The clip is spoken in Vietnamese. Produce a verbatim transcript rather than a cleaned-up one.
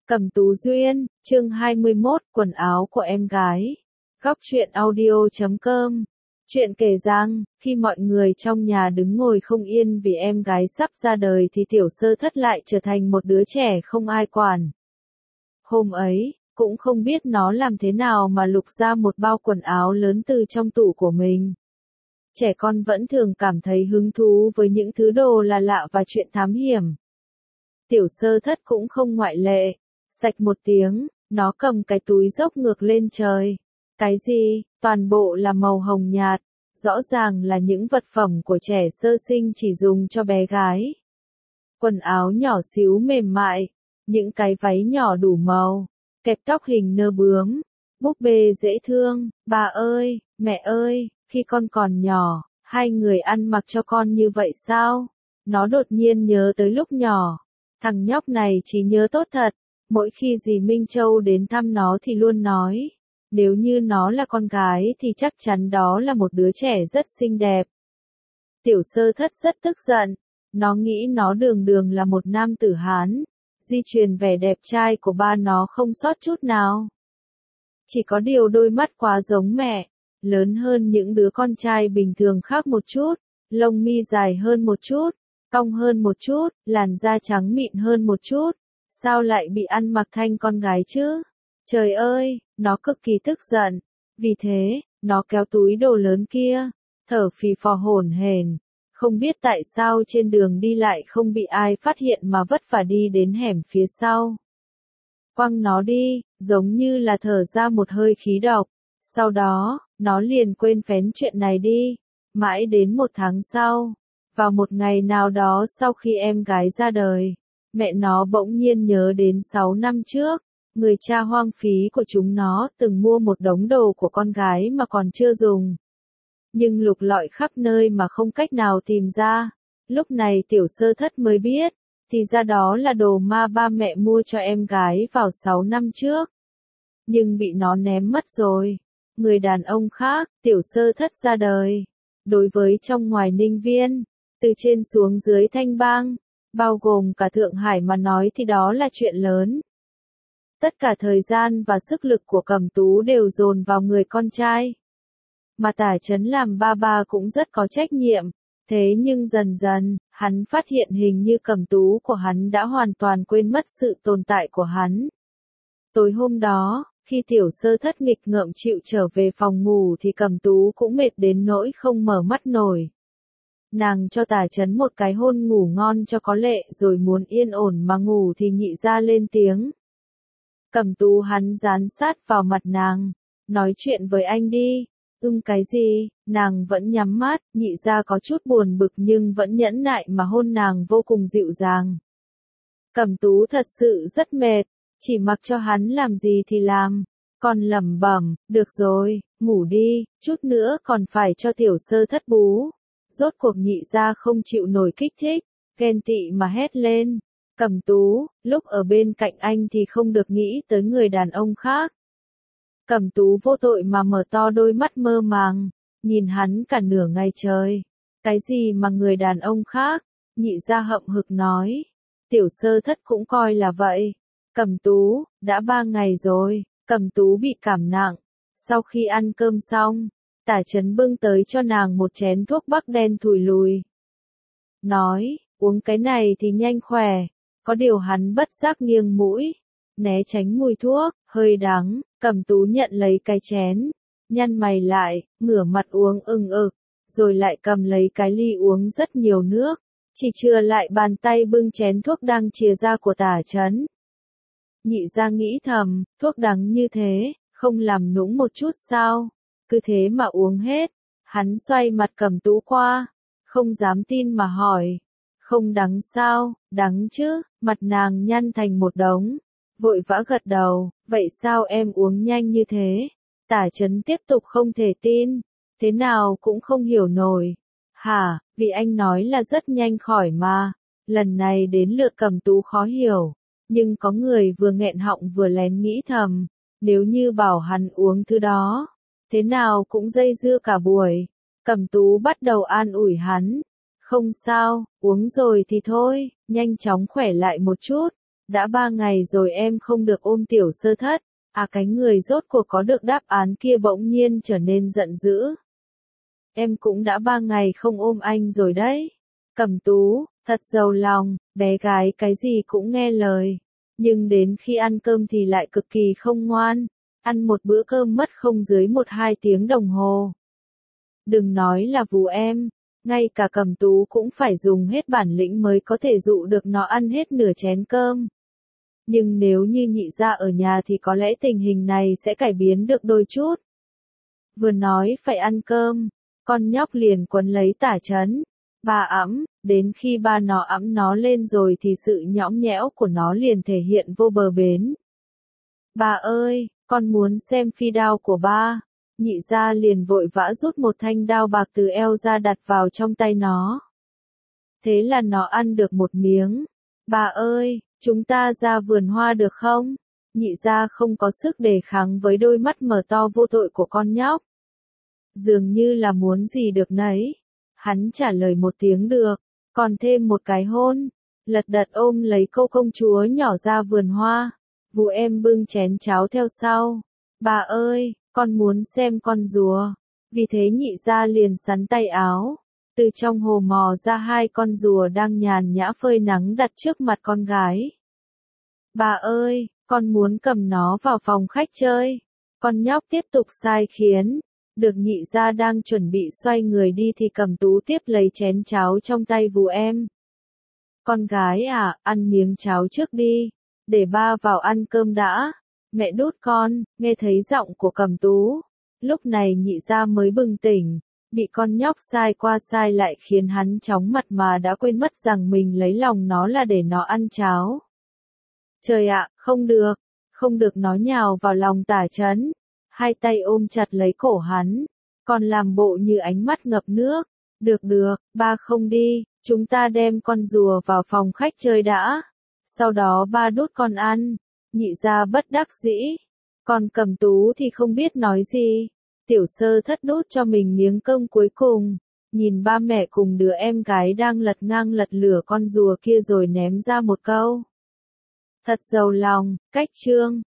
Cẩm Tú Duyên, chương hai mươi mốt, quần áo của em gái. Góc truyện audio chấm com. Chuyện kể rằng, khi mọi người trong nhà đứng ngồi không yên vì em gái sắp ra đời thì Tiểu Sơ Thất lại trở thành một đứa trẻ không ai quản. Hôm ấy, cũng không biết nó làm thế nào mà lục ra một bao quần áo lớn từ trong tủ của mình. Trẻ con vẫn thường cảm thấy hứng thú với những thứ đồ là lạ và chuyện thám hiểm. Tiểu Sơ Thất cũng không ngoại lệ. Sạch một tiếng, nó cầm cái túi dốc ngược lên trời. Cái gì? Toàn bộ là màu hồng nhạt. Rõ ràng là những vật phẩm của trẻ sơ sinh chỉ dùng cho bé gái. Quần áo nhỏ xíu mềm mại. Những cái váy nhỏ đủ màu. Kẹp tóc hình nơ bướm. Búp bê dễ thương. Bà ơi, mẹ ơi, khi con còn nhỏ, hai người ăn mặc cho con như vậy sao? Nó đột nhiên nhớ tới lúc nhỏ. Thằng nhóc này trí nhớ tốt thật. Mỗi khi dì Minh Châu đến thăm nó thì luôn nói, nếu như nó là con gái thì chắc chắn đó là một đứa trẻ rất xinh đẹp. Tiểu Sơ Thất rất tức giận, nó nghĩ nó đường đường là một nam tử Hán, di truyền vẻ đẹp trai của ba nó không sót chút nào. Chỉ có điều đôi mắt quá giống mẹ, lớn hơn những đứa con trai bình thường khác một chút, lông mi dài hơn một chút, cong hơn một chút, làn da trắng mịn hơn một chút. Sao lại bị ăn mặc thành con gái chứ? Trời ơi, nó cực kỳ tức giận. Vì thế, nó kéo túi đồ lớn kia, thở phì phò hổn hển. Không biết tại sao trên đường đi lại không bị ai phát hiện mà vất vả đi đến hẻm phía sau. Quăng nó đi, giống như là thở ra một hơi khí độc. Sau đó, nó liền quên phén chuyện này đi. Mãi đến một tháng sau, vào một ngày nào đó sau khi em gái ra đời. Mẹ nó bỗng nhiên nhớ đến sáu năm trước, người cha hoang phí của chúng nó từng mua một đống đồ của con gái mà còn chưa dùng. Nhưng lục lọi khắp nơi mà không cách nào tìm ra. Lúc này Tiểu Sơ Thất mới biết, thì ra đó là đồ ma ba mẹ mua cho em gái vào sáu năm trước. Nhưng bị nó ném mất rồi. Người đàn ông khác, Tiểu Sơ Thất ra đời. Đối với trong ngoài Ninh Viên, từ trên xuống dưới Thanh Bang, bao gồm cả Thượng Hải mà nói thì đó là chuyện lớn. Tất cả thời gian và sức lực của Cẩm Tú đều dồn vào người con trai. Mà Tả Chấn làm ba ba cũng rất có trách nhiệm, thế nhưng dần dần, hắn phát hiện hình như Cẩm Tú của hắn đã hoàn toàn quên mất sự tồn tại của hắn. Tối hôm đó, khi Tiểu Sơ Thất nghịch ngợm chịu trở về phòng ngủ thì Cẩm Tú cũng mệt đến nỗi không mở mắt nổi. Nàng cho Tả Chấn một cái hôn ngủ ngon cho có lệ rồi muốn yên ổn mà ngủ thì Nhị Gia lên tiếng. Cẩm Tú hắn dán sát vào mặt nàng, nói chuyện với anh đi. Ưng cái gì? Nàng vẫn nhắm mắt, Nhị Gia có chút buồn bực nhưng vẫn nhẫn nại mà hôn nàng vô cùng dịu dàng. Cẩm Tú thật sự rất mệt, chỉ mặc cho hắn làm gì thì làm, còn lẩm bẩm, được rồi, ngủ đi, chút nữa còn phải cho Tiểu Sơ Thất bú. Rốt cuộc Nhị Gia không chịu nổi kích thích, ghen tị mà hét lên. Cẩm Tú, lúc ở bên cạnh anh thì không được nghĩ tới người đàn ông khác. Cẩm Tú vô tội mà mở to đôi mắt mơ màng, nhìn hắn cả nửa ngày trời. Cái gì mà người đàn ông khác? Nhị Gia hậm hực nói. Tiểu Sơ Thất cũng coi là vậy. Cẩm Tú, đã ba ngày rồi, Cẩm Tú bị cảm nặng. Sau khi ăn cơm xong, Tả Chấn bưng tới cho nàng một chén thuốc bắc đen thùi lùi. Nói, uống cái này thì nhanh khỏe. Có điều hắn bất giác nghiêng mũi, né tránh mùi thuốc, hơi đắng. Cẩm Tú nhận lấy cái chén, nhăn mày lại, ngửa mặt uống ừng ực, rồi lại cầm lấy cái ly uống rất nhiều nước, chỉ chừa lại bàn tay bưng chén thuốc đang chìa ra của Tả Chấn. Nhị Gia nghĩ thầm, thuốc đắng như thế, không làm nũng một chút sao? Cứ thế mà uống hết. Hắn xoay mặt Cẩm Tú qua, không dám tin mà hỏi. Không đắng sao? Đắng chứ. Mặt nàng nhăn thành một đống, vội vã gật đầu. Vậy sao em uống nhanh như thế? Tả Chấn tiếp tục không thể tin, thế nào cũng không hiểu nổi. Hả, vì anh nói là rất nhanh khỏi mà. Lần này đến lượt Cẩm Tú khó hiểu, nhưng có người vừa nghẹn họng vừa lén nghĩ thầm, nếu như bảo hắn uống thứ đó, thế nào cũng dây dưa cả buổi. Cẩm Tú bắt đầu an ủi hắn. Không sao, uống rồi thì thôi, nhanh chóng khỏe lại một chút. đã ba ngày rồi em không được ôm tiểu sơ thất. À cái người rốt cuộc có được đáp án kia bỗng nhiên trở nên giận dữ. Em cũng đã ba ngày không ôm anh rồi đấy. Cẩm Tú, thật giàu lòng, bé gái cái gì cũng nghe lời. Nhưng đến khi ăn cơm thì lại cực kỳ không ngoan. Ăn một bữa cơm mất không dưới một hai tiếng đồng hồ. Đừng nói là Vú em, ngay cả Cẩm Tú cũng phải dùng hết bản lĩnh mới có thể dụ được nó ăn hết nửa chén cơm. Nhưng nếu như nhị gia ở nhà thì có lẽ tình hình này sẽ cải biến được đôi chút. Vừa nói phải ăn cơm, con nhóc liền quấn lấy tả trấn. Ba ẵm, đến khi ba nó ẵm nó lên rồi thì sự nhõng nhẽo của nó liền thể hiện vô bờ bến. Ba ơi, con muốn xem phi đao của ba. Nhị gia liền vội vã rút một thanh đao bạc từ eo ra đặt vào trong tay nó. Thế là nó ăn được một miếng. Ba ơi, chúng ta ra vườn hoa được không? Nhị gia không có sức đề kháng với đôi mắt mở to vô tội của con nhóc. Dường như là muốn gì được nấy. Hắn trả lời một tiếng được, còn thêm một cái hôn. Lật đật ôm lấy cô công chúa nhỏ ra vườn hoa. Vú em bưng chén cháo theo sau. Bà ơi, con muốn xem con rùa. Vì thế nhị gia liền sắn tay áo. Từ trong hồ mò ra hai con rùa đang nhàn nhã phơi nắng đặt trước mặt con gái. Bà ơi, con muốn cầm nó vào phòng khách chơi. Con nhóc tiếp tục sai khiến. Được nhị gia đang chuẩn bị xoay người đi thì Cẩm Tú tiếp lấy chén cháo trong tay Vú em. Con gái à, ăn miếng cháo trước đi. Để ba vào ăn cơm đã. Mẹ đút con, nghe thấy giọng của Cẩm Tú. Lúc này nhị gia mới bừng tỉnh. Bị con nhóc sai qua sai lại khiến hắn chóng mặt mà đã quên mất rằng mình lấy lòng nó là để nó ăn cháo. Trời ạ, không được, không được, nó nhào vào lòng tả trấn. Hai tay ôm chặt lấy cổ hắn, còn làm bộ như ánh mắt ngập nước. Được được, ba không đi, chúng ta đem con rùa vào phòng khách chơi đã. Sau đó ba đút con ăn. Nhị gia bất đắc dĩ. Còn Cẩm Tú thì không biết nói gì. Tiểu sơ thất đút cho mình miếng cơm cuối cùng. Nhìn ba mẹ cùng đứa em gái đang lật ngang lật lửa con rùa kia rồi ném ra một câu. Thật giàu lòng, cách chương.